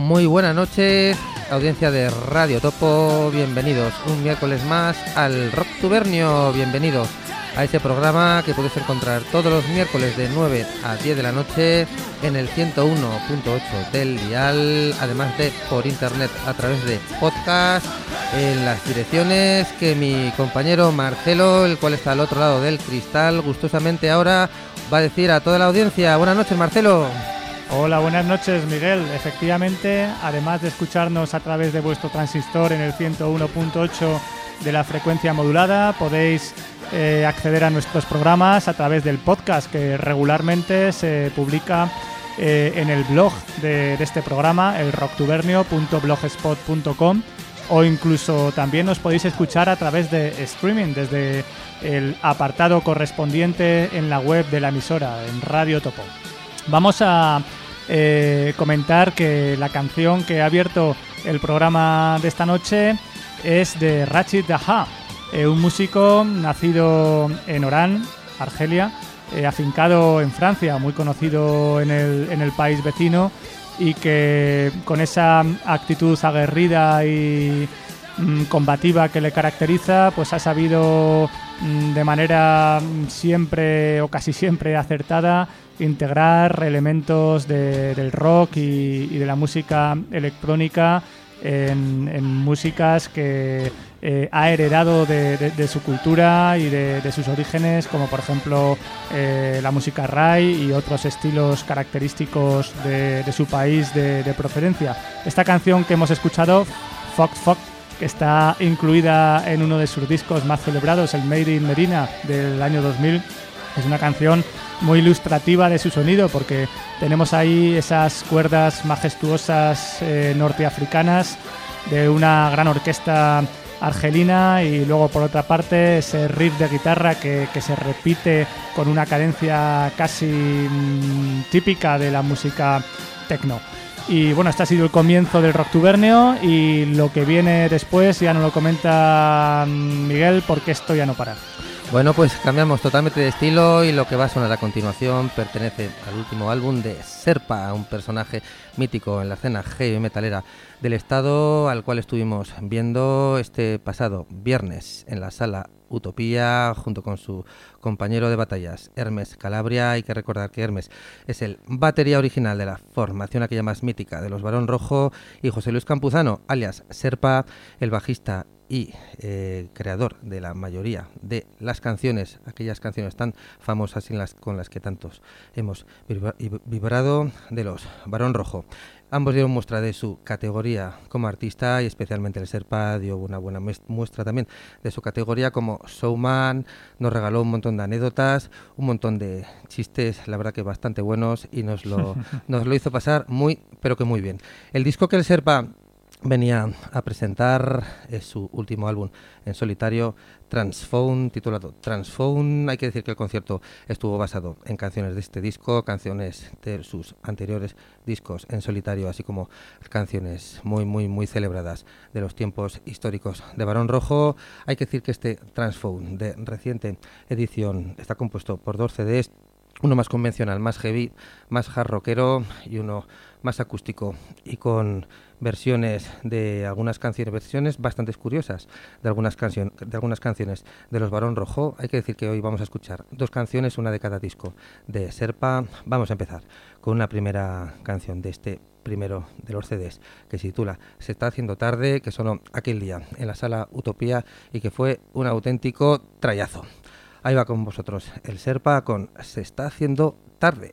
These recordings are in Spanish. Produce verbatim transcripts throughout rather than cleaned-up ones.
Muy buenas noches, audiencia de Radio Topo, bienvenidos un miércoles más al Rocktubernio, bienvenidos a ese programa que podéis encontrar todos los miércoles de nueve a diez de la noche en el ciento uno punto ocho del dial, además de por internet a través de podcast, en las direcciones que mi compañero Marcelo, el cual está al otro lado del cristal, gustosamente ahora va a decir a toda la audiencia. Buenas noches, Marcelo. Hola, buenas noches, Miguel. Efectivamente, además de escucharnos a través de vuestro transistor en el ciento uno punto ocho de la frecuencia modulada, podéis eh, acceder a nuestros programas a través del podcast que regularmente se publica eh, en el blog de, de este programa, el rocktubernio punto blogspot punto com, o incluso también nos podéis escuchar a través de streaming desde el apartado correspondiente en la web de la emisora, en Radio Topo. Vamos a eh, comentar que la canción que ha abierto el programa de esta noche es de Rachid Taha, eh, un músico nacido en Orán, Argelia, eh, afincado en Francia, muy conocido en el, en el país vecino, y que con esa actitud aguerrida y mm, combativa que le caracteriza, pues ha sabido mm, de manera siempre o casi siempre acertada integrar elementos de, del rock y, y de la música electrónica en, en músicas que eh, ha heredado de, de, de su cultura y de, de sus orígenes, como por ejemplo eh, la música rai y otros estilos característicos de, de su país de, de procedencia. Esta canción que hemos escuchado, Fox Fox, que está incluida en uno de sus discos más celebrados, el Made in Medina del año dos mil, es una canción muy ilustrativa de su sonido, porque tenemos ahí esas cuerdas majestuosas eh, norteafricanas de una gran orquesta argelina, y luego por otra parte ese riff de guitarra que, que se repite con una cadencia casi mmm, típica de la música techno. Y bueno, este ha sido el comienzo del Rocktubernio, y lo que viene después ya nos lo comenta Miguel, porque esto ya no para. Bueno, pues cambiamos totalmente de estilo, y lo que va a sonar a continuación pertenece al último álbum de Serpa, un personaje mítico en la escena heavy metalera del estado, al cual estuvimos viendo este pasado viernes en la sala Utopía junto con su compañero de batallas Hermes Calabria. Hay que recordar que Hermes es el batería original de la formación aquella más mítica de los Barón Rojo, y José Luis Campuzano, alias Serpa, el bajista y eh, creador de la mayoría de las canciones, aquellas canciones tan famosas y las, con las que tantos hemos vibrado, de los Barón Rojo. Ambos dieron muestra de su categoría como artista, y especialmente el Serpa dio una buena muestra también de su categoría como showman. Nos regaló un montón de anécdotas, un montón de chistes, la verdad que bastante buenos, y nos lo, nos lo hizo pasar muy, pero que muy bien. El disco que el Serpa venía a presentar es su último álbum en solitario, Transphone, titulado Transphone. Hay que decir que el concierto estuvo basado en canciones de este disco, canciones de sus anteriores discos en solitario, así como canciones muy, muy, muy celebradas de los tiempos históricos de Barón Rojo. Hay que decir que este Transphone de reciente edición está compuesto por dos C Ds, uno más convencional, más heavy, más hard rockero, y uno más acústico y con versiones de algunas canciones, versiones bastante curiosas de algunas, canción, de algunas canciones de los Barón Rojo. Hay que decir que hoy vamos a escuchar dos canciones, una de cada disco de Serpa. Vamos a empezar con una primera canción de este primero de los C Ds, que se titula Se está haciendo tarde, que sonó aquel día en la sala Utopía y que fue un auténtico trayazo. Ahí va con vosotros el Serpa con Se está haciendo tarde.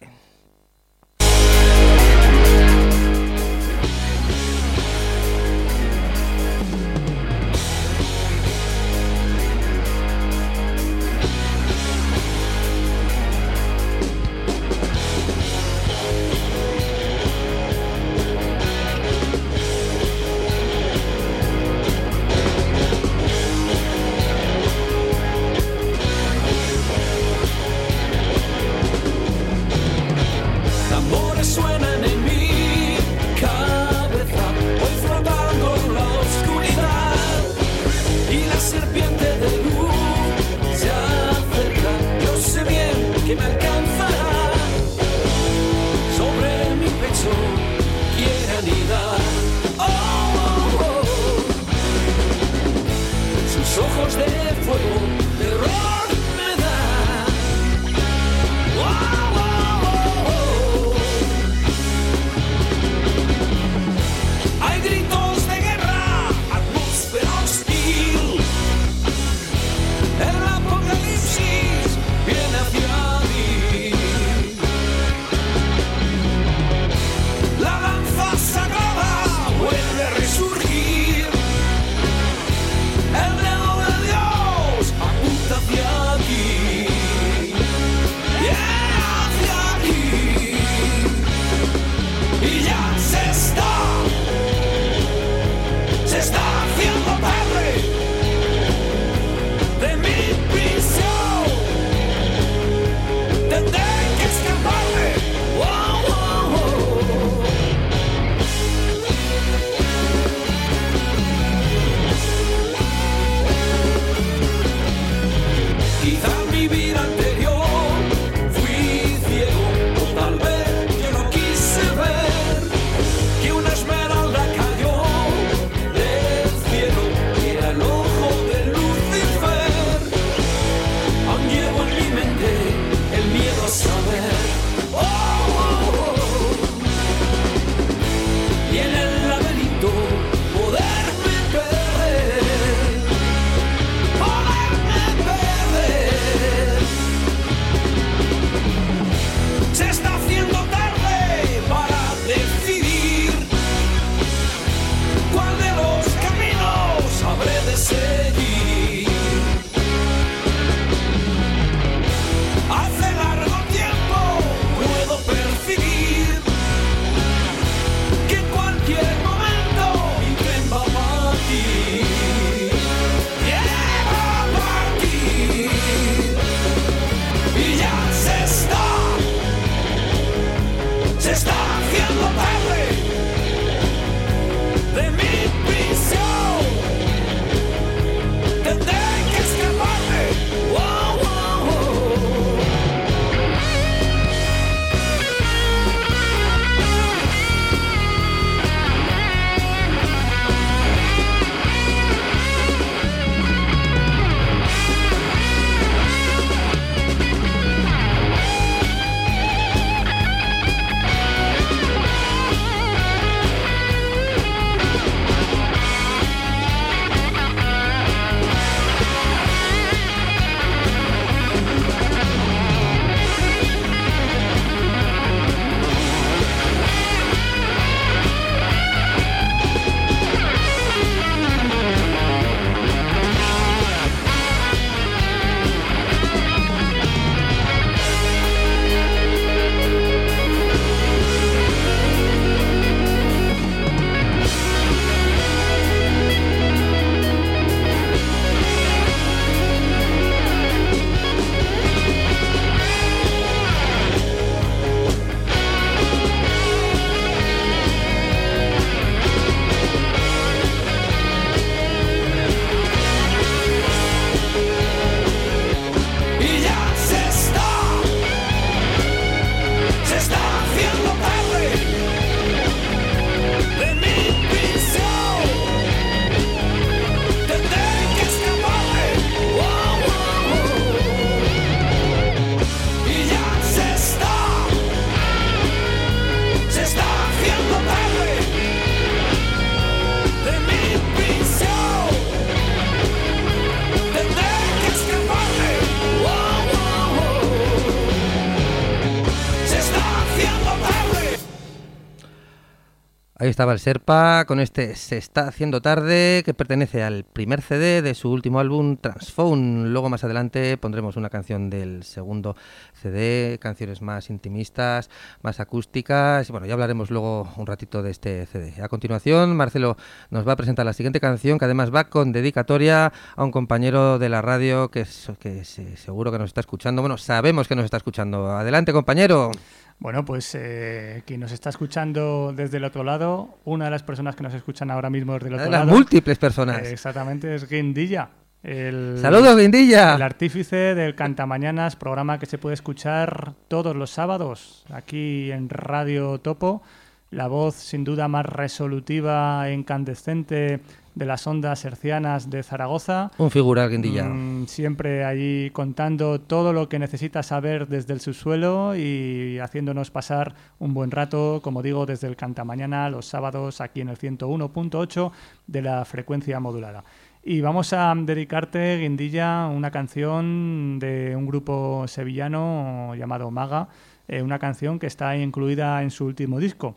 Ahí estaba el Serpa con este Se está haciendo tarde, que pertenece al primer C D de su último álbum Transphone. Luego más adelante pondremos una canción del segundo C D, canciones más intimistas, más acústicas. Bueno, ya hablaremos luego un ratito de este C D. A continuación, Marcelo nos va a presentar la siguiente canción, que además va con dedicatoria a un compañero de la radio que, es, que seguro que nos está escuchando. Bueno, sabemos que nos está escuchando. Adelante, compañero. Bueno, pues eh, quien nos está escuchando desde el otro lado, una de las personas que nos escuchan ahora mismo desde el otro de lado... Las múltiples personas. Eh, exactamente, es Guindilla. El, ¡Saludos, Guindilla! El artífice del Cantamañanas, programa que se puede escuchar todos los sábados aquí en Radio Topo. La voz sin duda más resolutiva e incandescente de las ondas hercianas de Zaragoza. Un figural, Guindilla. Mm, siempre allí contando todo lo que necesita saber desde el subsuelo y haciéndonos pasar un buen rato, como digo, desde el Cantamañana los sábados aquí en el ciento uno punto ocho de la frecuencia modulada. Y vamos a dedicarte, Guindilla, una canción de un grupo sevillano llamado Maga, eh, una canción que está incluida en su último disco,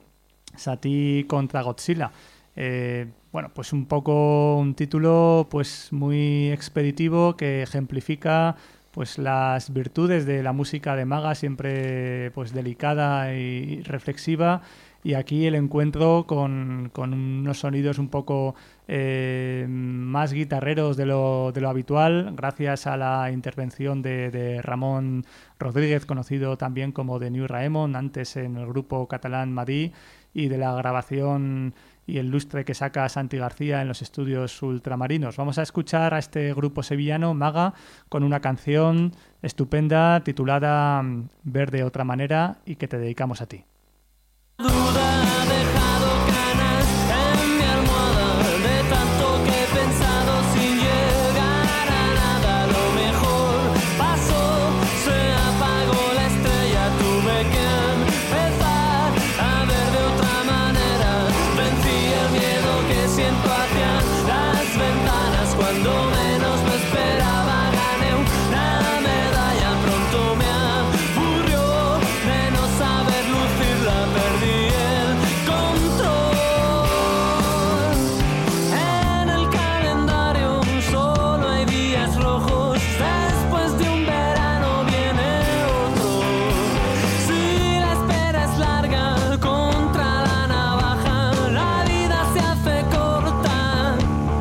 Sati contra Godzilla. Eh, bueno, pues un poco un título pues muy expeditivo que ejemplifica pues las virtudes de la música de Maga, siempre pues delicada y reflexiva, y aquí el encuentro con, con unos sonidos un poco eh, más guitarreros de lo, de lo habitual, gracias a la intervención de, de Ramón Rodríguez, conocido también como The New Raemon, antes en el grupo catalán Madí, y de la grabación y el lustre que saca Santi García en los estudios ultramarinos. Vamos a escuchar a este grupo sevillano, Maga, con una canción estupenda titulada Ver de otra manera, y que te dedicamos a ti. Duda ha dejado canas en mi almohada de tanto que he pensado sin llegar a nada. Lo mejor pasó, se apagó la estrella, tuve que empezar a ver de otra manera. Vencí el miedo que siento hacia las ventanas, cuando menos lo esperaba gané una medalla. Pronto me aburrió de no saber lucirla, perdí el control. En el calendario solo hay días rojos, después de un verano viene otro. Si la espera es larga contra la navaja, la vida se hace corta.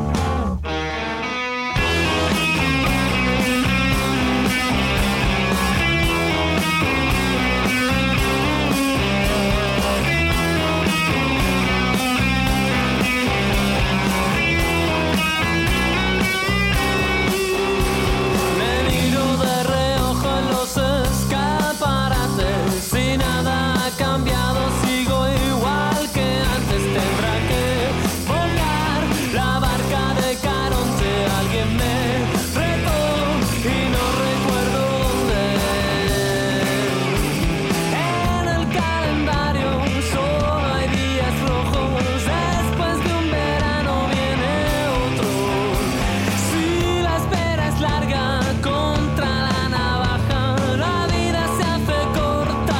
Me miro de reojo en los escaparates y nada ha cambiado, sigo igual que antes. Tendrá que volar la barca de Caronte, alguien me retó y no recuerdo dónde. En el calendario solo hay días rojos, después de un verano viene otro. Si la espera es larga contra la navaja, la vida se hace corta.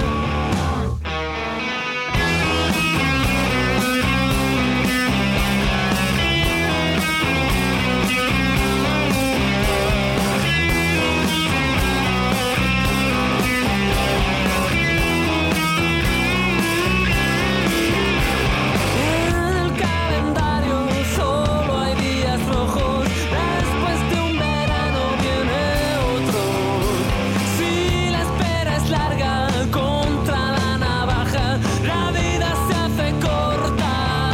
En el calendario solo hay días rojos, después de un verano viene otro. Si la espera es larga contra la navaja, la vida se hace corta.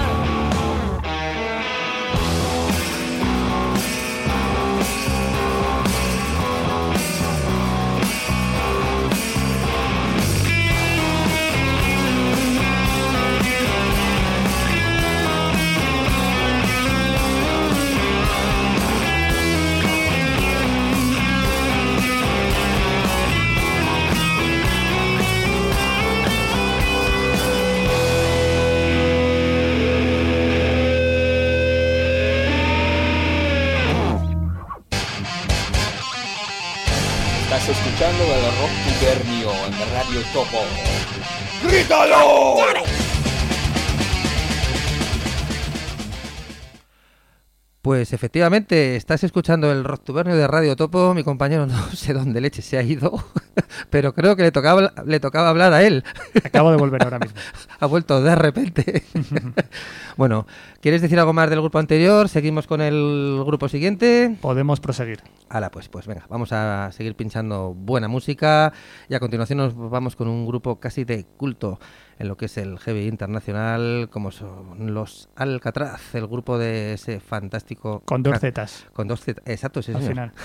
Estás escuchando el rock gubernio en Radio Topo. ¡Grítalo! Pues efectivamente, estás escuchando el Rocktubernio de Radio Topo. Mi compañero no sé dónde leche se ha ido, pero creo que le tocaba, le tocaba hablar a él. Acabo de volver ahora mismo. Ha vuelto de repente. Bueno, ¿quieres decir algo más del grupo anterior? ¿Seguimos con el grupo siguiente? Podemos proseguir. Hala, pues, pues venga, vamos a seguir pinchando buena música y a continuación nos vamos con un grupo casi de culto en lo que es el heavy internacional, como son los Alcatraz, el grupo de ese fantástico... Con dos zetas. Con dos zetas, exacto, sí, Al señor. final.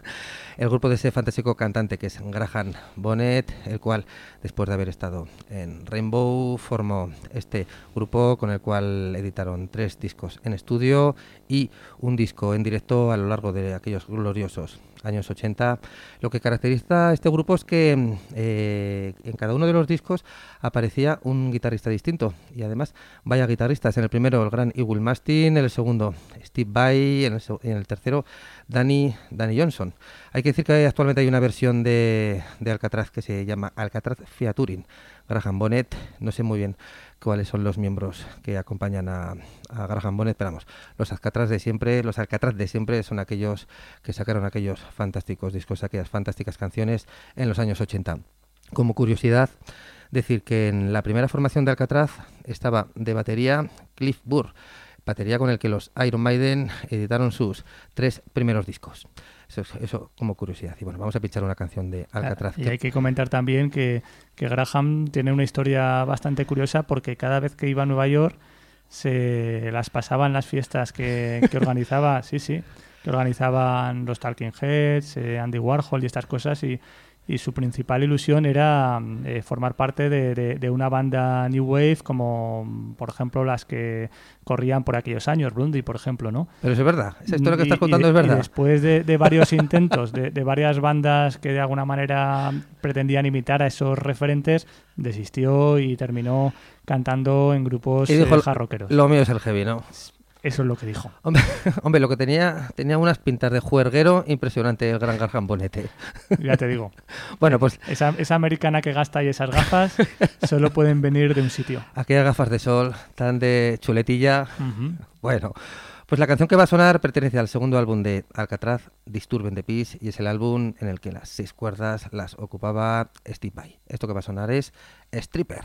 El grupo de ese fantástico cantante que es Graham Bonnet, el cual, después de haber estado en Rainbow, formó este grupo con el cual editaron tres discos en estudio y un disco en directo a lo largo de aquellos gloriosos años ochenta. Lo que caracteriza a este grupo es que eh, en cada uno de los discos aparecía un guitarrista distinto y además vaya guitarristas. En el primero el gran Eagle Mastin, en el segundo Steve Vai, en el, en el tercero Danny, Danny Johnson. Hay que decir que actualmente hay una versión de, de Alcatraz que se llama Alcatraz Featuring Graham Bonnet. No sé muy bien cuáles son los miembros que acompañan a, a Graham Bonnet, pero vamos, los Alcatraz de siempre, los Alcatraz de siempre son aquellos que sacaron aquellos fantásticos discos, aquellas fantásticas canciones en los años ochenta. Como curiosidad, decir que en la primera formación de Alcatraz estaba de batería Cliff Burr, batería con el que los Iron Maiden editaron sus tres primeros discos. Eso, eso como curiosidad. Y bueno, vamos a pinchar una canción de Alcatraz. Ah, y hay que comentar también que, que Graham tiene una historia bastante curiosa porque cada vez que iba a Nueva York se las pasaba en las fiestas que, que organizaba, sí, sí, que organizaban los Talking Heads, eh, Andy Warhol y estas cosas, y, y su principal ilusión era eh, formar parte de, de, de una banda New Wave como, por ejemplo, las que corrían por aquellos años, Blondie, por ejemplo, ¿no? Pero eso es verdad, esa historia que Y- estás contando y de- es verdad. Y después de, de varios intentos, de, de varias bandas que de alguna manera pretendían imitar a esos referentes, desistió y terminó cantando en grupos Y dijo, eh, hard rockeros. lo mío es el heavy, ¿no? Eso es lo que dijo. Hombre, hombre, lo que tenía, tenía unas pintas de juerguero impresionante el gran Graham Bonnet. Ya te digo. Bueno, pues Esa, esa americana que gasta y esas gafas solo pueden venir de un sitio. aquellas gafas de sol tan de chuletilla. Ujú. Bueno, pues la canción que va a sonar pertenece al segundo álbum de Alcatraz, Disturben the Peace, y es el álbum en el que las seis cuerdas las ocupaba Steve Vai. Esto que va a sonar es Stripper.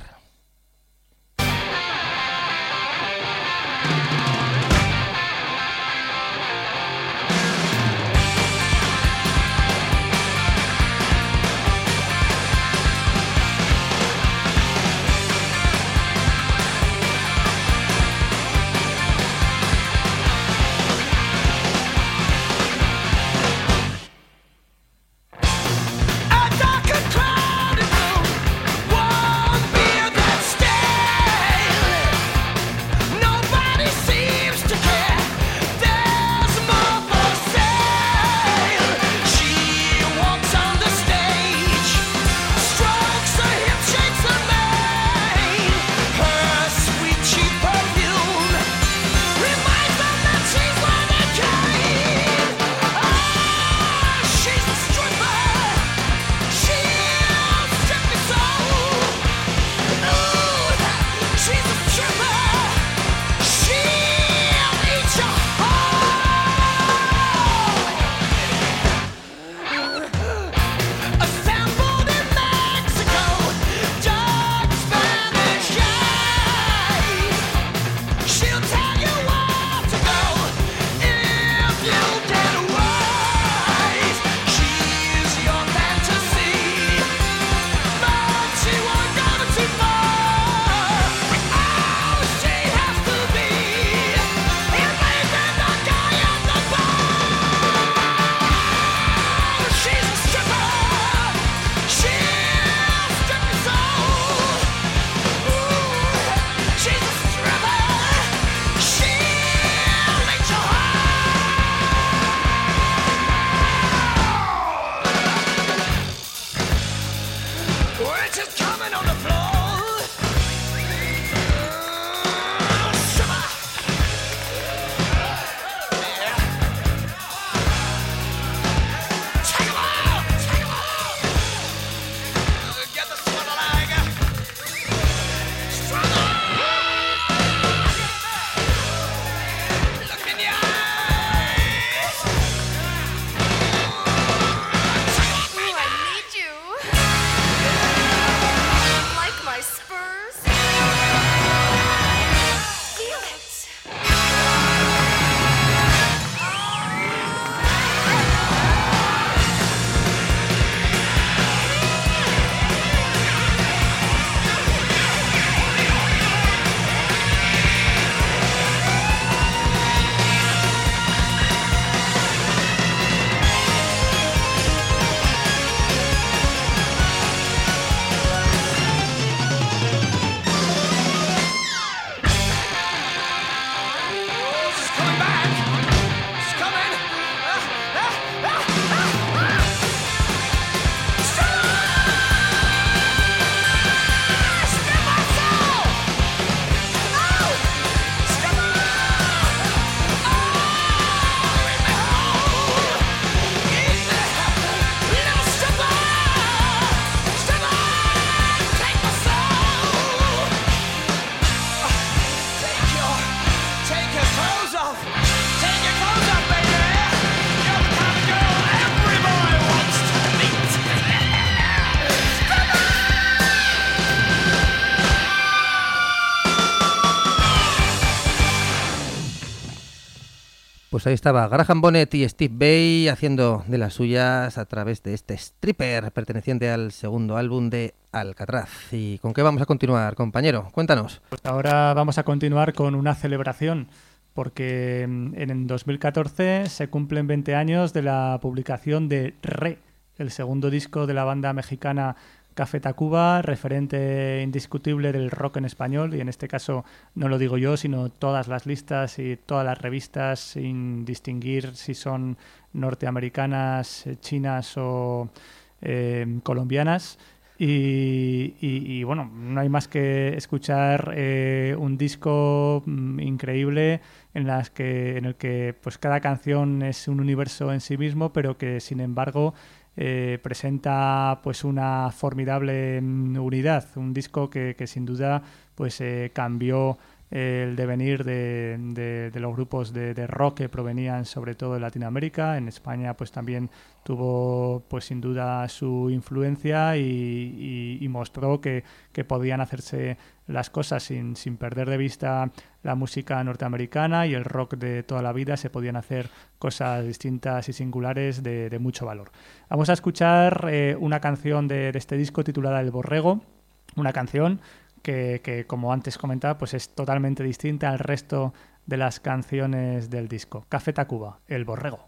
A dark and crowded room, one beer that's stale. Nobody sees. Pues ahí estaba Graham Bonnet y Steve Vai haciendo de las suyas a través de este Stripper, perteneciente al segundo álbum de Alcatraz. ¿Y con qué vamos a continuar, compañero? Cuéntanos. Pues ahora vamos a continuar con una celebración, porque en el dos mil catorce se cumplen veinte años de la publicación de Re, el segundo disco de la banda mexicana Café Tacuba, referente indiscutible del rock en español, y en este caso no lo digo yo, sino todas las listas y todas las revistas, sin distinguir si son norteamericanas, chinas o eh, colombianas. Y, y, y bueno, no hay más que escuchar eh, un disco mm, increíble en, las que, en el que pues cada canción es un universo en sí mismo, pero que sin embargo Eh, presenta pues una formidable mm, unidad, un disco que, que sin duda pues eh, cambió eh, el devenir de, de, de los grupos de, de rock que provenían sobre todo de Latinoamérica. En España pues también tuvo pues sin duda su influencia y, y, y mostró que, que podían hacerse las cosas sin, sin perder de vista la música norteamericana y el rock de toda la vida. Se podían hacer cosas distintas y singulares de, de mucho valor. Vamos a escuchar eh, una canción de, de este disco titulada El Borrego, una canción que, que, como antes comentaba, pues es totalmente distinta al resto de las canciones del disco. Café Tacuba, El Borrego.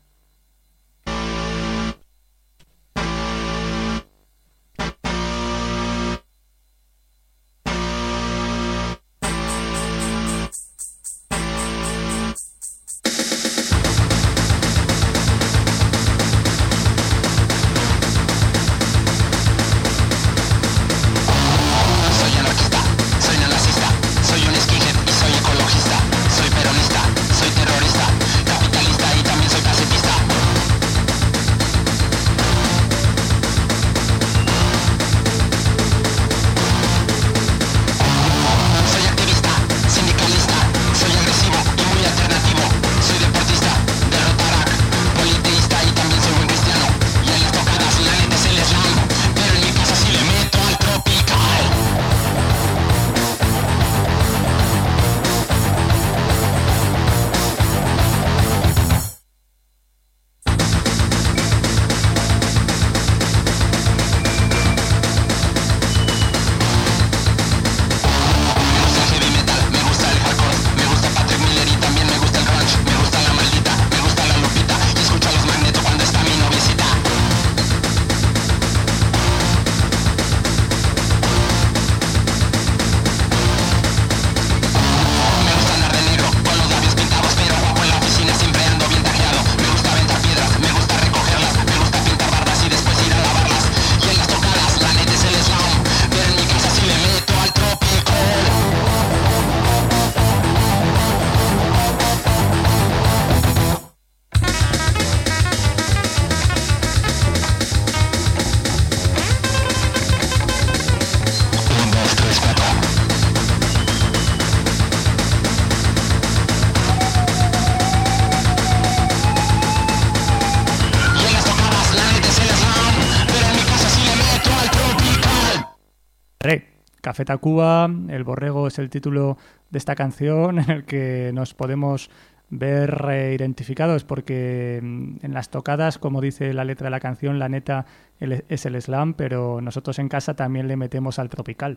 Café Tacuba, El Borrego es el título de esta canción en el que nos podemos ver eh, identificados porque en las tocadas, como dice la letra de la canción, la neta el, es el slam, pero nosotros en casa también le metemos al tropical.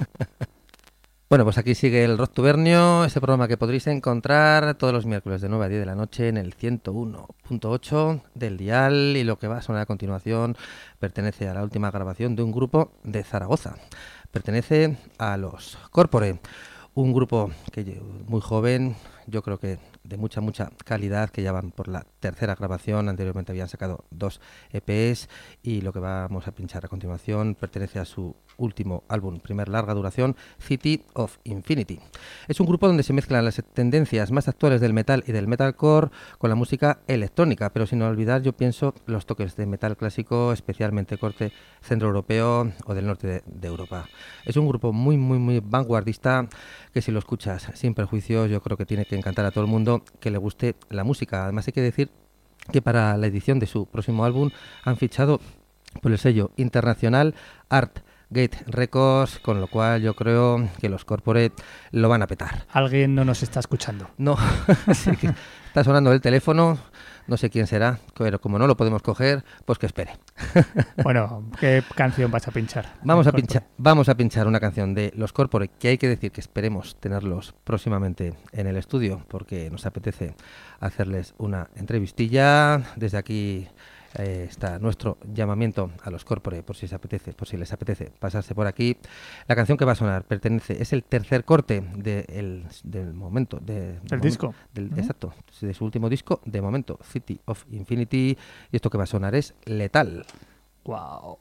Bueno, pues aquí sigue el Rock Tubernio, ese programa que podréis encontrar todos los miércoles de nueve a diez de la noche en el ciento uno punto ocho del dial, y lo que va a sonar a continuación pertenece a la última grabación de un grupo de Zaragoza. Pertenece a los Corpore, un grupo que muy joven, yo creo que de mucha, mucha calidad, que ya van por la tercera grabación. Anteriormente habían sacado dos E Pes y lo que vamos a pinchar a continuación pertenece a su último álbum, primer larga duración, City of Infinity. Es un grupo donde se mezclan las tendencias más actuales del metal y del metalcore con la música electrónica, pero sin olvidar, yo pienso, los toques de metal clásico, especialmente corte centroeuropeo o del norte de, de Europa. Es un grupo muy, muy, muy vanguardista que si lo escuchas sin prejuicios, yo creo que tiene que encantar a todo el mundo que le guste la música. Además hay que decir que para la edición de su próximo álbum han fichado por el sello internacional Art Gate Records, con lo cual yo creo que los Corporate lo van a petar. Alguien no nos está escuchando. No, así que Está sonando el teléfono, no sé quién será, pero como no lo podemos coger, pues que espere. Bueno, ¿qué canción vas a pinchar? Vamos a pinchar, vamos a pinchar una canción de Los Corpore, que hay que decir que esperemos tenerlos próximamente en el estudio, porque nos apetece hacerles una entrevistilla. Desde aquí eh, está nuestro llamamiento a Los Corpore, por si les apetece, por si les apetece pasarse por aquí. La canción que va a sonar pertenece, es el tercer corte de el, del momento, de, del del momento, disco. del, ¿no? Exacto, de su último disco, de momento, City of Infinity, y esto que va a sonar es Letal. Wow.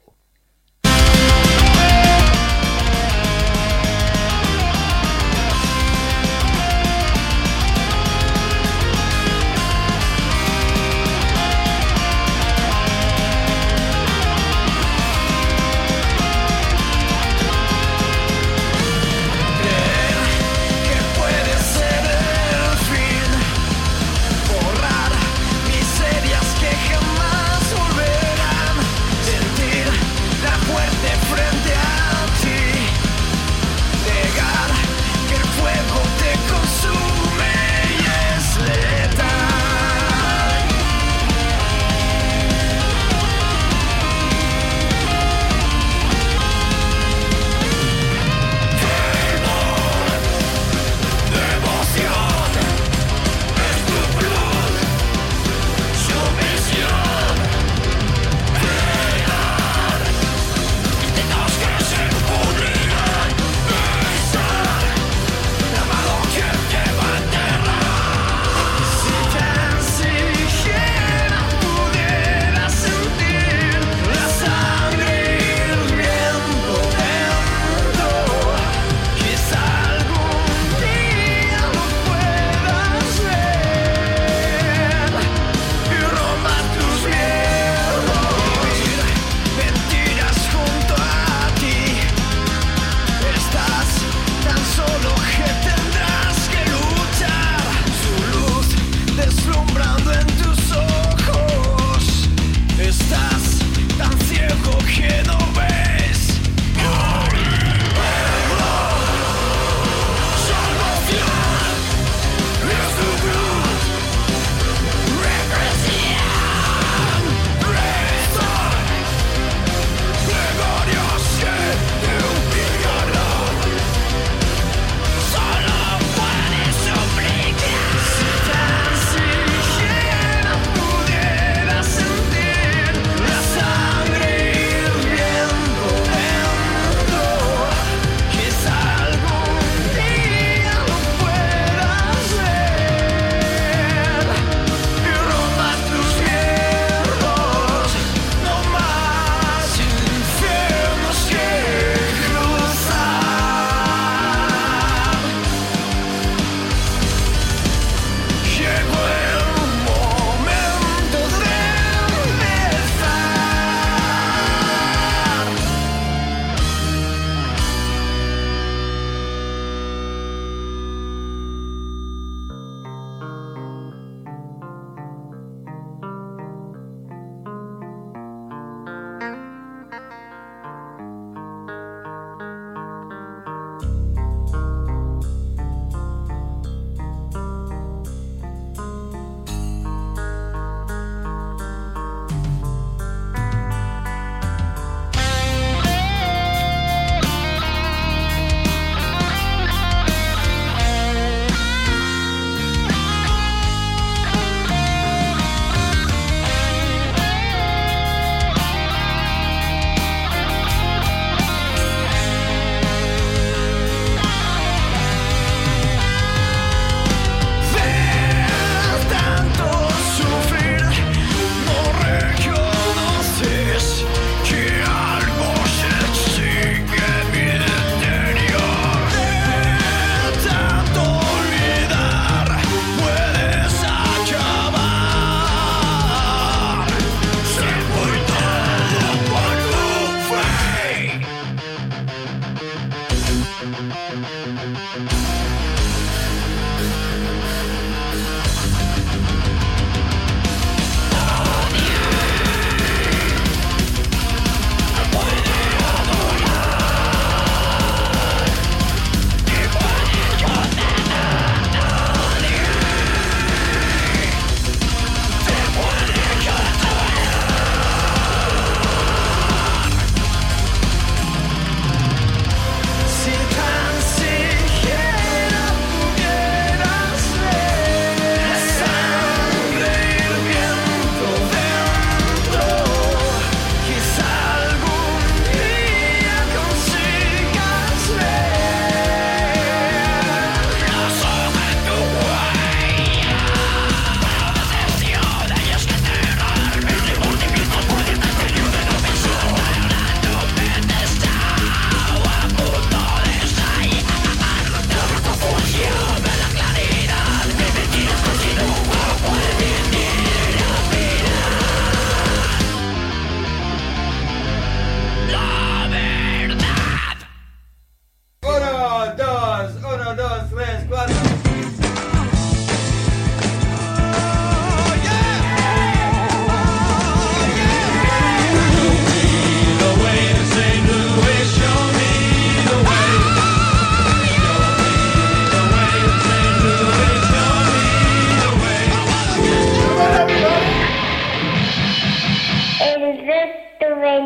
Miserias que jamás volverán, sentir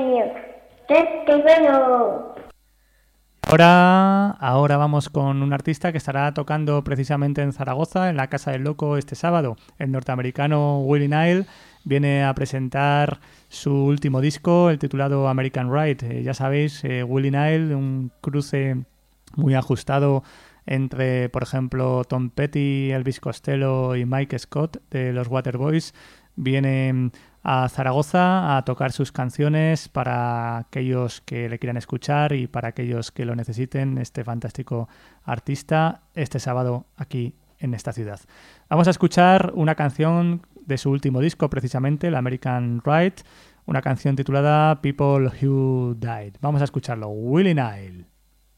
años. ¡Qué bueno! Ahora, ahora vamos con un artista que estará tocando precisamente en Zaragoza, en la Casa del Loco, este sábado. El norteamericano Willie Nile viene a presentar su último disco, el titulado American Ride. Eh, ya sabéis, eh, Willie Nile, un cruce muy ajustado entre, por ejemplo, Tom Petty, Elvis Costello y Mike Scott de los Waterboys, viene a Zaragoza a tocar sus canciones para aquellos que le quieran escuchar y para aquellos que lo necesiten, este fantástico artista, este sábado aquí en esta ciudad. Vamos a escuchar una canción de su último disco, precisamente, el American Ride, una canción titulada People Who Died. Vamos a escucharlo, Willie Nile.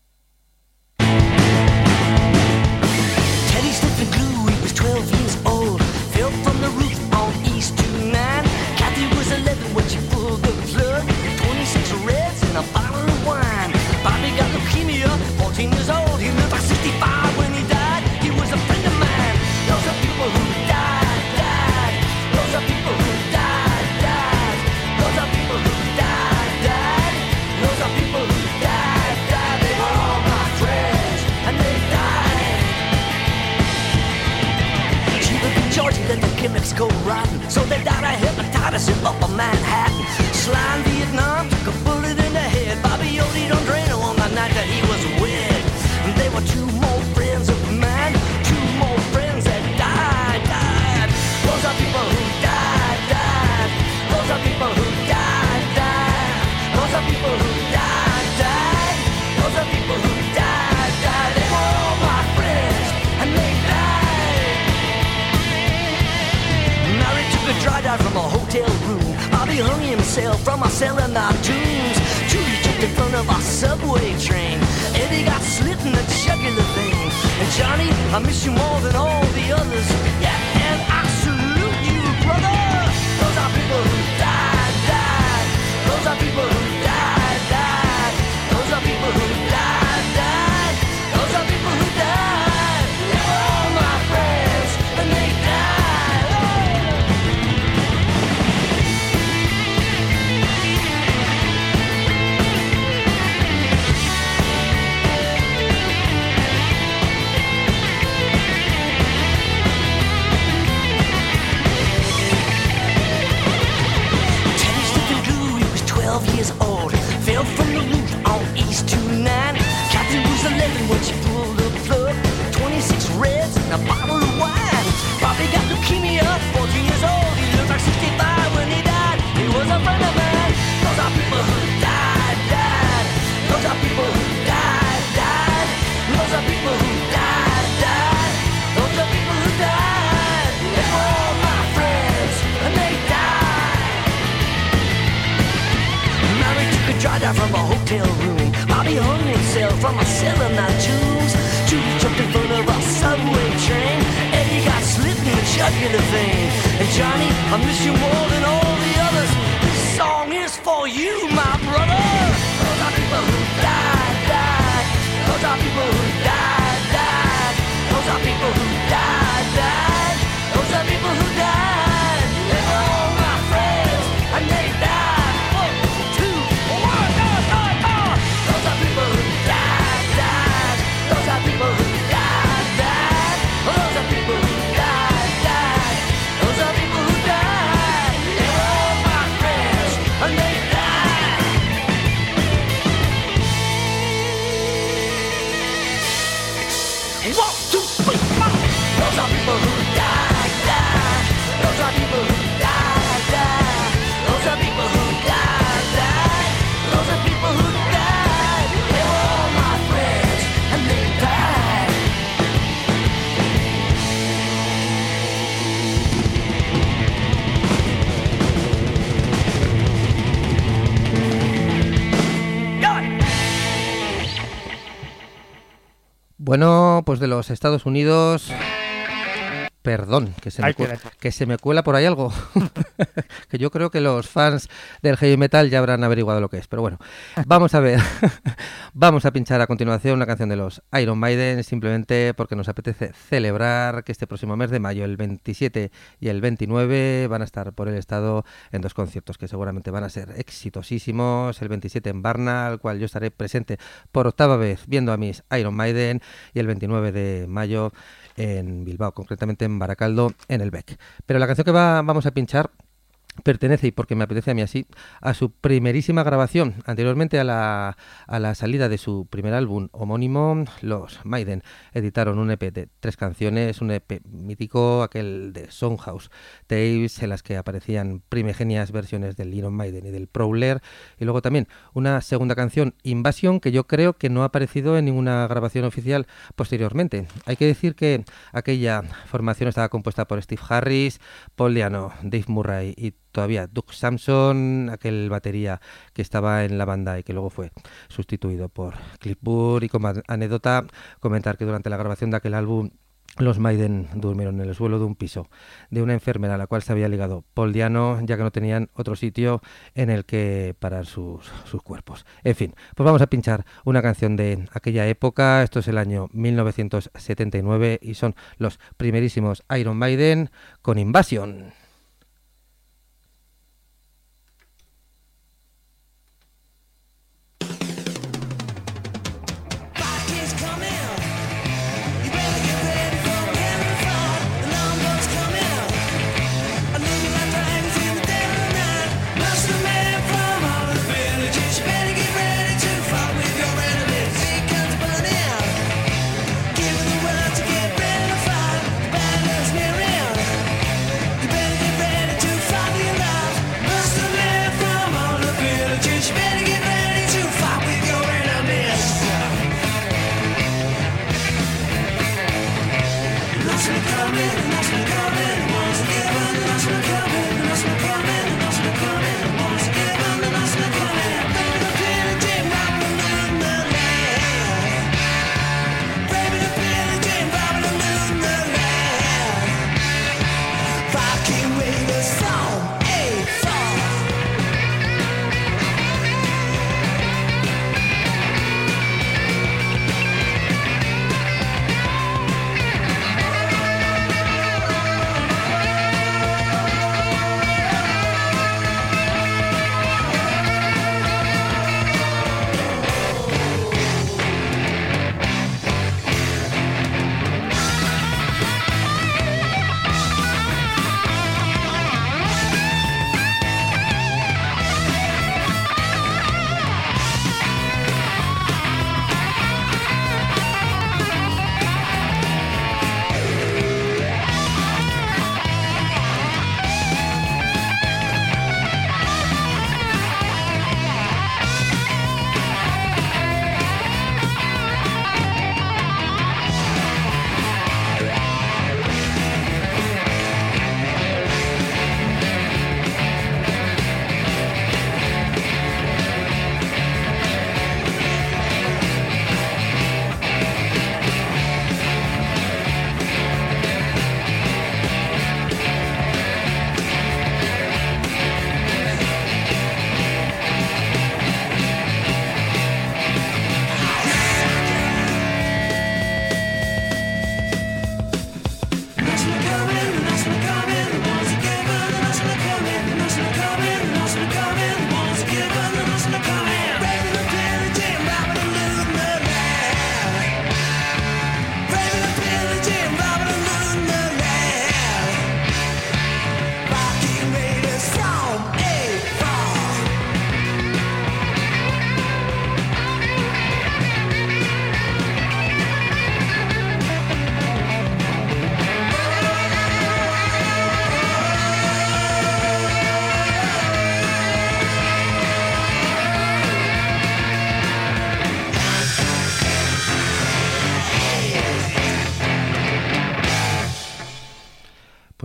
Teddy slipped the glue, he was twelve years old. Fell from the roof on East two nine. Kathy was eleven when she pulled the plug. twenty-six reds and a bottle of wine. Bobby got leukemia, fourteen years old. He lived by sixty-five when he died. He was a friend of mine. Those are people who died, died. Those are people who died, died. Those are people who died, died. Those are people who died, died. They were all my friends and they died. She lived in Georgia, let the gimmicks go rotten. So they died of hepatitis in Upper Manhattan. Sly in Vietnam took a bullet in the head. Bobby Odie on Drano on the night that he was wed. And they were two more friends of mine, two more friends that died, died. Those are people who died, died. Those are people who died, died. Those are people who died, died. Those are people who died, died. They were all my friends and they died. Mary took a dry dive from a hotel room. Bobby hung himself from a cell in our tombs. Judy jumped in front of a subway train. Eddie got slit in the jugular vein. And Johnny, I miss you more than all the others. Yeah, and I salute you, brother. Those are people who died, died. Those are people who died, died. Those are people who died, died. Those are people who died. They were all my friends and they died. Oh. Years old, fell from the roof on East two nine. Kathy was eleven when she pulled the plug. twenty-six reds and a bottle of wine. Bobby got leukemia, fourteen years old. He looked like sixty-five when he died. He was a friend of mine. Those are people who died, died. Those are people who died, died. Those are people who died, died. Those are people who died. They were all my friends and they died. Mary took a dry dive from a hotel room. Bobby hung himself from a cell in our tombs. Judy jumped in front of a subway train. Eddie got slit in the jugular vein. And Johnny, I miss you more than all the others. This song is for you, my brother. Those are people who died, died. Those are people who died, died. Those are people who died, died. Those are people who died. They were all my friends and they died. People who died, died. Those are people who died, died. Those are people who died. They were all my friends and they died. One, two, three, four. Those are people who died, died. Those are people who died, died. Those are people who died, died. Those are people who died. They were all my friends and they died. Bueno, pues de los Estados Unidos Perdón, que se, me Ay, cu- quédate. que se me cuela por ahí algo. Que yo creo que los fans del heavy metal ya habrán averiguado lo que es. Pero bueno, vamos a ver. Vamos a pinchar a continuación una canción de los Iron Maiden, simplemente porque nos apetece celebrar que este próximo mes de mayo, el veintisiete y el veintinueve, van a estar por el estado en dos conciertos que seguramente van a ser exitosísimos. El veintisiete en Varna, al cual yo estaré presente por octava vez viendo a mis Iron Maiden, y el veintinueve de mayo en Bilbao, concretamente en Baracaldo, en el Bec. Pero la canción que va, vamos a pinchar pertenece, y porque me apetece a mí así, a su primerísima grabación. Anteriormente a la, a la salida de su primer álbum homónimo, los Maiden editaron un E P de tres canciones, un E P mítico, aquel de Soundhouse Tapes, en las que aparecían primigenias versiones del Iron Maiden y del Prowler, y luego también una segunda canción, Invasion, que yo creo que no ha aparecido en ninguna grabación oficial posteriormente. Hay que decir que aquella formación estaba compuesta por Steve Harris, Paul Di'Anno, Dave Murray y todavía Doug Samson, aquel batería que estaba en la banda y que luego fue sustituido por Cliff Burr. Y como anécdota, comentar que durante la grabación de aquel álbum los Maiden durmieron en el suelo de un piso de una enfermera a la cual se había ligado Paul Di'Anno, ya que no tenían otro sitio en el que parar sus, sus cuerpos. En fin, pues vamos a pinchar una canción de aquella época. Esto es el año mil novecientos setenta y nueve y son los primerísimos Iron Maiden con Invasion. Better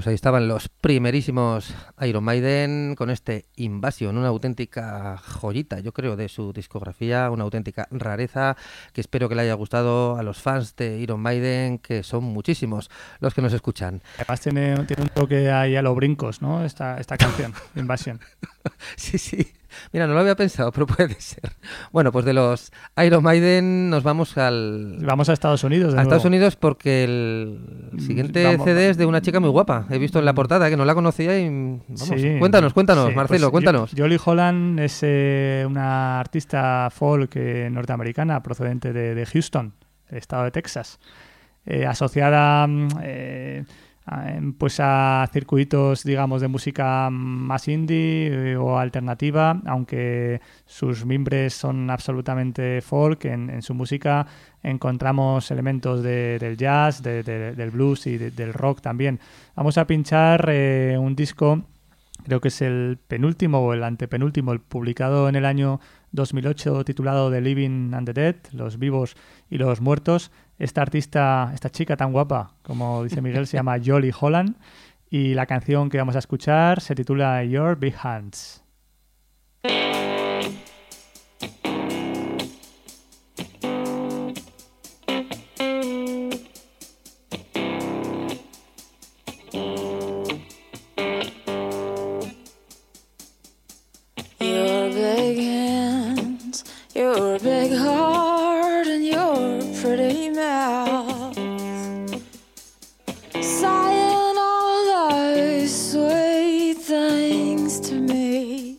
Pues ahí estaban los primerísimos Iron Maiden con este Invasion, una auténtica joyita, yo creo, de su discografía, una auténtica rareza que espero que le haya gustado a los fans de Iron Maiden, que son muchísimos los que nos escuchan. Además tiene, tiene un toque ahí a los brincos, ¿no? Esta, esta canción, Invasion. Sí, sí. Mira, no lo había pensado, pero puede ser. Bueno, pues de los Iron Maiden nos vamos al... Vamos a Estados Unidos. De a nuevo. Estados Unidos porque el siguiente Vamos. C D es de una chica muy guapa. He visto en la portada que no la conocía y... Vamos, Sí, cuéntanos, cuéntanos, sí, Marcelo, pues, cuéntanos. Jolly Holland es eh, una artista folk eh, norteamericana procedente de, de Houston, el estado de Texas, eh, asociada mm, eh, a, pues a circuitos, digamos, de música más indie eh, o alternativa, aunque sus mimbres son absolutamente folk. En, en su música encontramos elementos de, del jazz, de, de, del blues y de, del rock también. Vamos a pinchar eh, un disco, creo que es el penúltimo o el antepenúltimo, el publicado en el año dos mil ocho, titulado The Living and the Dead, los vivos y los muertos. Esta artista, esta chica tan guapa, como dice Miguel, se llama Jolly Holland, y la canción que vamos a escuchar se titula Your Big Hands. Your big hands, your big heart, and your pretty mouth, saying all those sweet things to me.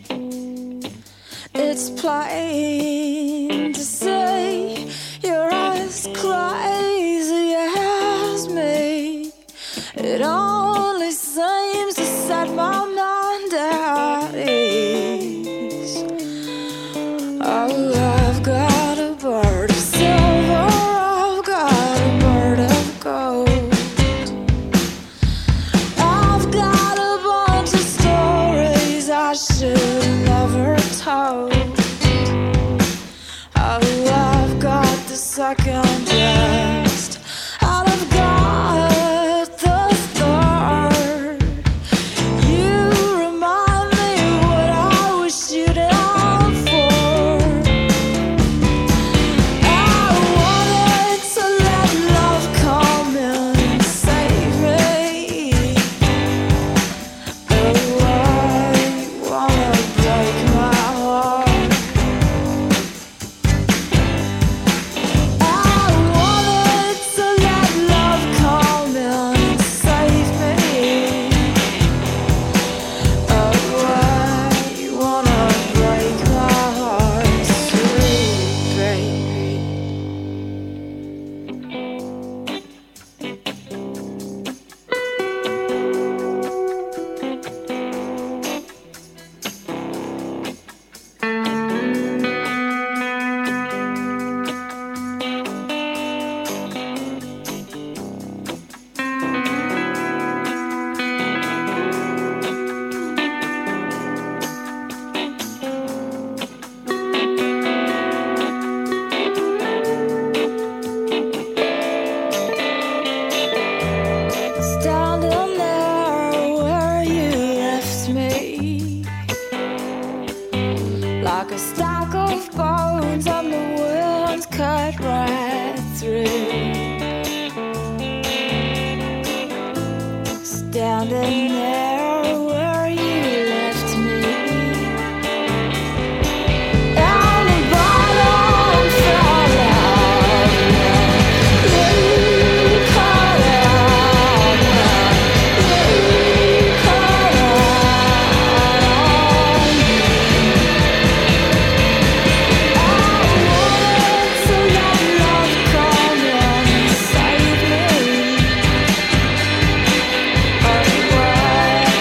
It's plain to see you're as crazy as me. It only seems to set my mind at ease. Oh, I've got a bird of silver, I've got a bird of gold, I've got a bunch of stories I should have never told. Oh, I've got the second best, and I've got the third. You remind me what I was shooting out for. I wanted to let love come in and save me. Oh, I wanna break my heart. I wanted to let love come in and save me. Oh, I wanna break my heart, sweet baby. Standing there where you left me, like a stack of bones and the wind cut right through. Standing there where you left me, and the bottom fell out. You cut out, you cut out on me. I wanted to let love come in and save me. Oh,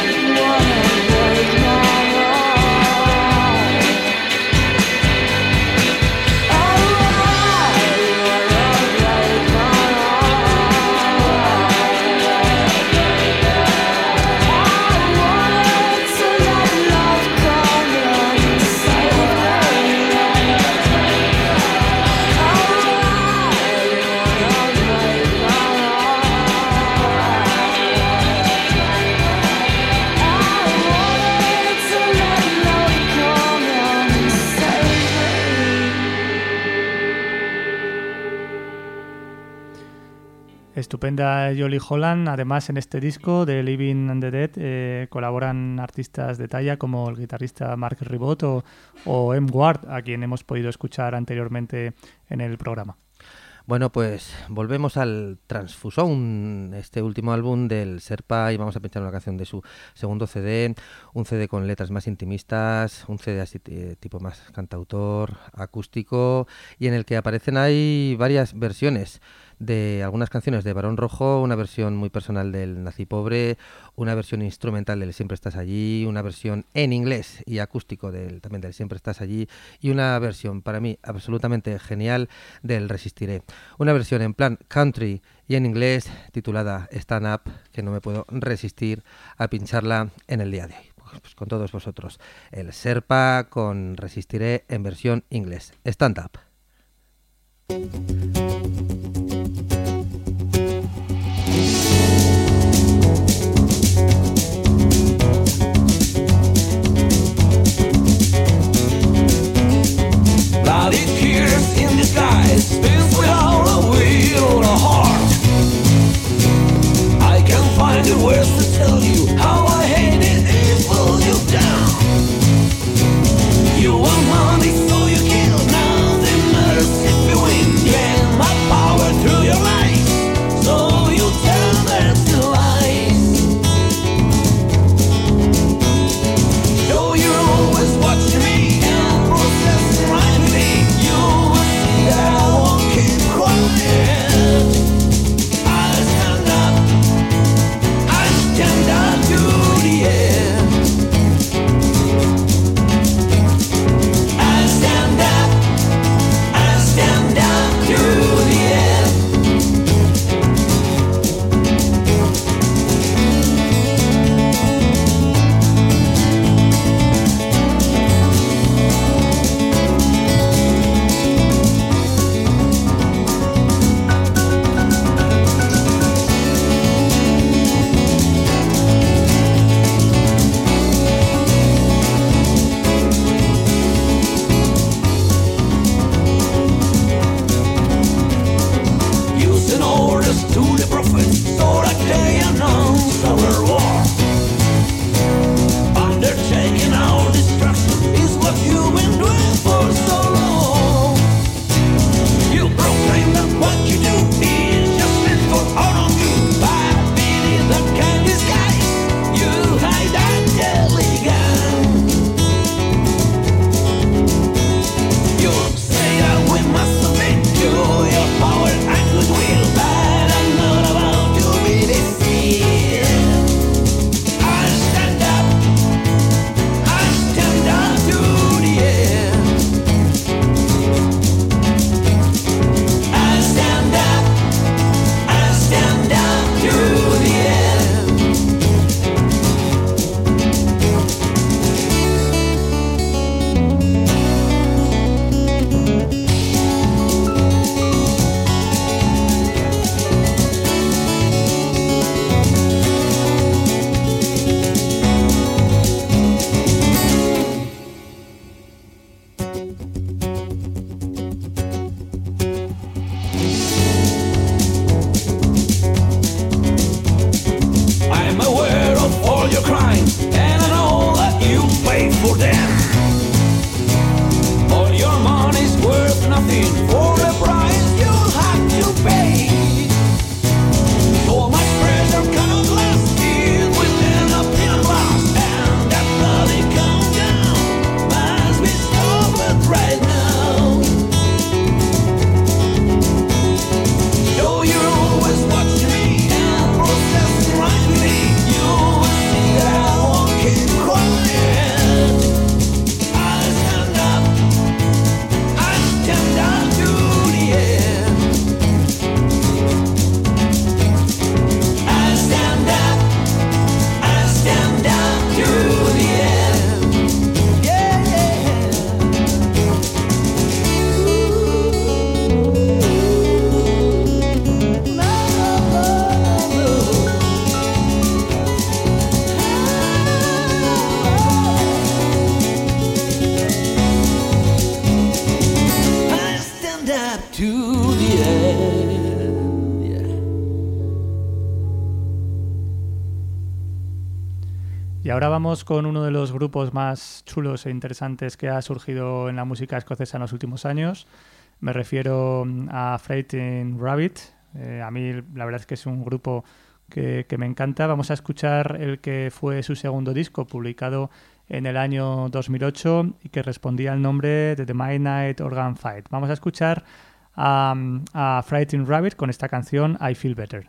Estupenda Jolie Holland. Además, en este disco de Living and the Dead eh, colaboran artistas de talla como el guitarrista Mark Ribot o, o M. Ward, a quien hemos podido escuchar anteriormente en el programa. Bueno, pues volvemos al Transfusion, este último álbum del Sherpa, y vamos a pinchar una canción de su segundo C D, un C D con letras más intimistas, un C D así t- tipo más cantautor, acústico, y en el que aparecen ahí varias versiones de algunas canciones de Barón Rojo, una versión muy personal del Nazi Pobre, una versión instrumental del Siempre Estás Allí, una versión en inglés y acústico del, también del Siempre Estás Allí, y una versión para mí absolutamente genial del Resistiré. Una versión en plan country y en inglés titulada Stand Up, que no me puedo resistir a pincharla en el día de hoy. Pues con todos vosotros, el Sherpa con Resistiré en versión inglés. Stand Up. Bloody tears in the sky, spins without a will or a heart. I can't find the words to tell you how I hate it, it pulls you down. You want money so you kill, nothing matters if you win, yeah. Y ahora vamos con uno de los grupos más chulos e interesantes que ha surgido en la música escocesa en los últimos años. Me refiero a Frightened Rabbit. Eh, a mí la verdad es que es un grupo que, que me encanta. Vamos a escuchar el que fue su segundo disco, publicado en el año dos mil ocho y que respondía al nombre de The Midnight Organ Fight. Vamos a escuchar a, a Frightened Rabbit con esta canción I Feel Better.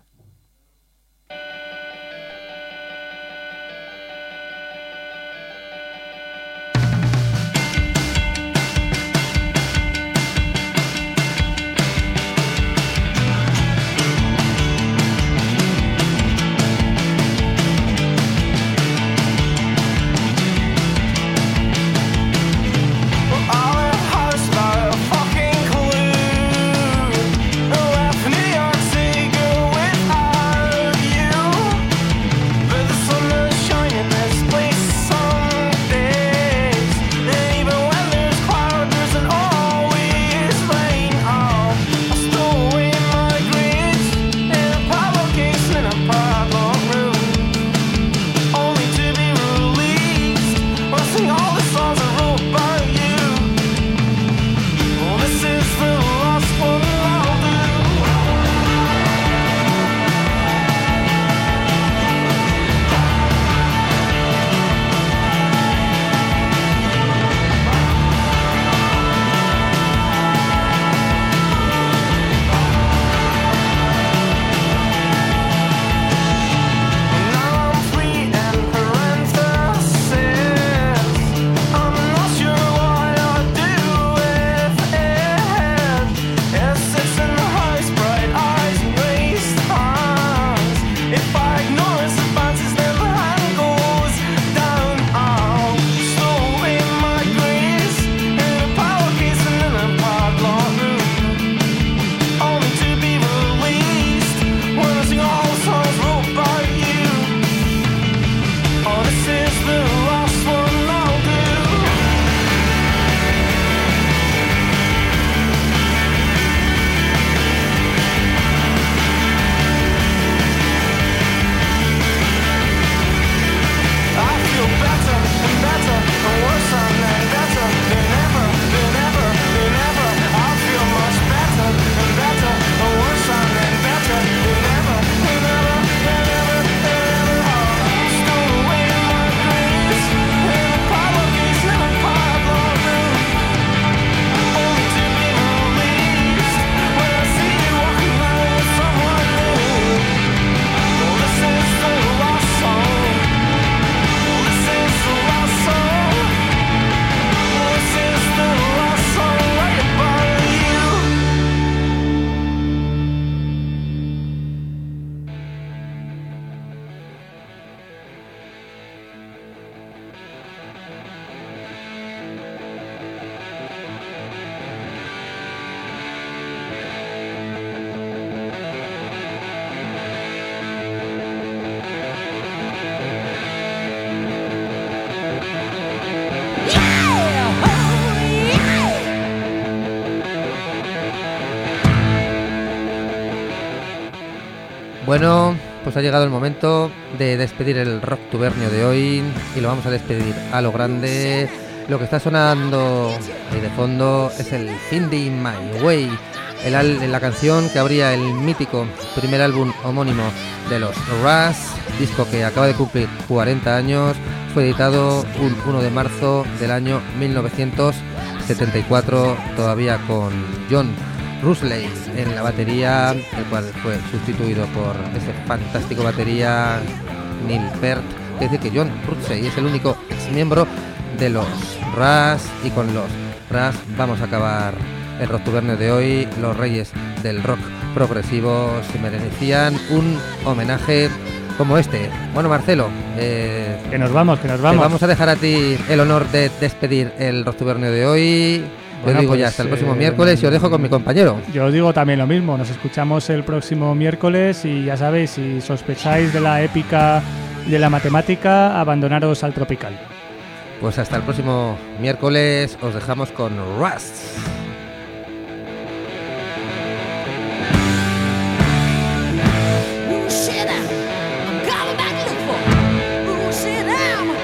Bueno, pues ha llegado el momento de despedir el Rocktubernio de hoy y lo vamos a despedir a lo grande. Lo que está sonando ahí de fondo es el Finding My Way, el al- la canción que abría el mítico primer álbum homónimo de los Rush, disco que acaba de cumplir cuarenta años. Fue editado un uno de marzo del año mil novecientos setenta y cuatro, todavía con John Rusley en la batería, el cual fue sustituido por ese fantástico batería Neil Peart. Es decir, que John Rusley es el único ex miembro de los Rush, y con los Rush vamos a acabar el Rocktubernio de hoy. Los reyes del rock progresivo se merecían un homenaje como este. Bueno, Marcelo, eh, Que nos vamos, que nos te vamos. vamos a dejar a ti el honor de despedir el Rocktubernio de hoy. Bueno, Yo digo pues, ya hasta el próximo eh, miércoles y os dejo con mi compañero. Yo digo también lo mismo, nos escuchamos el próximo miércoles y ya sabéis, si sospecháis de la épica y de la matemática, abandonaros al tropical. Pues hasta el próximo miércoles os dejamos con Rust. Ooh, shit, I'm coming back to look for. Ooh, shit, I'm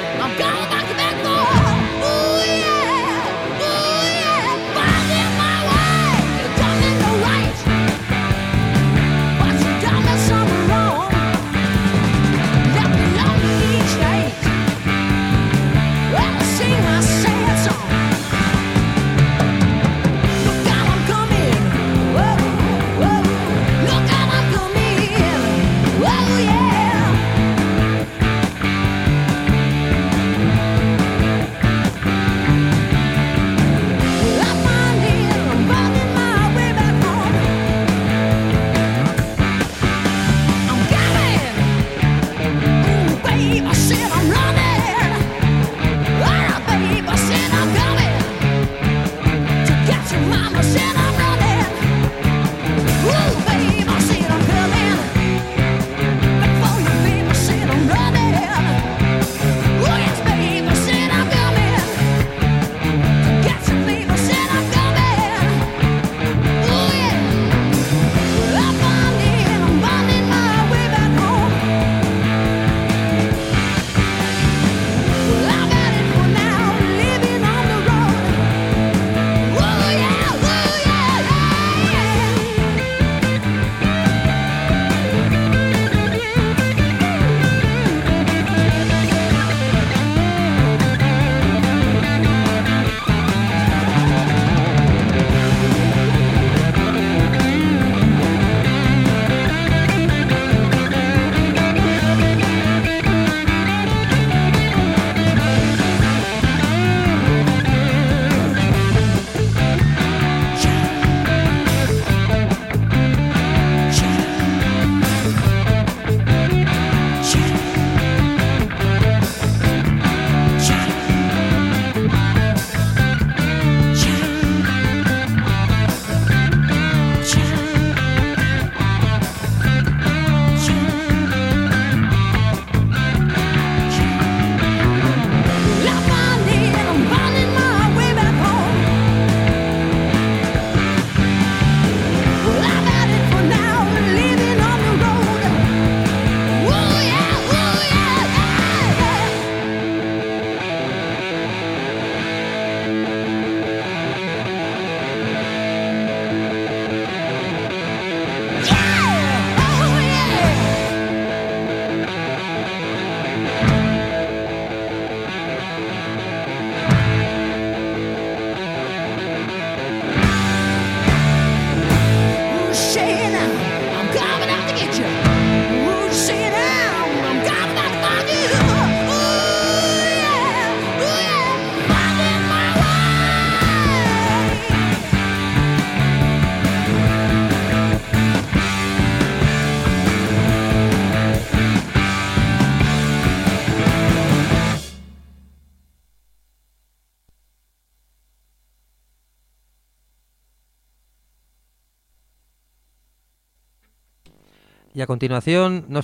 Y a continuación nos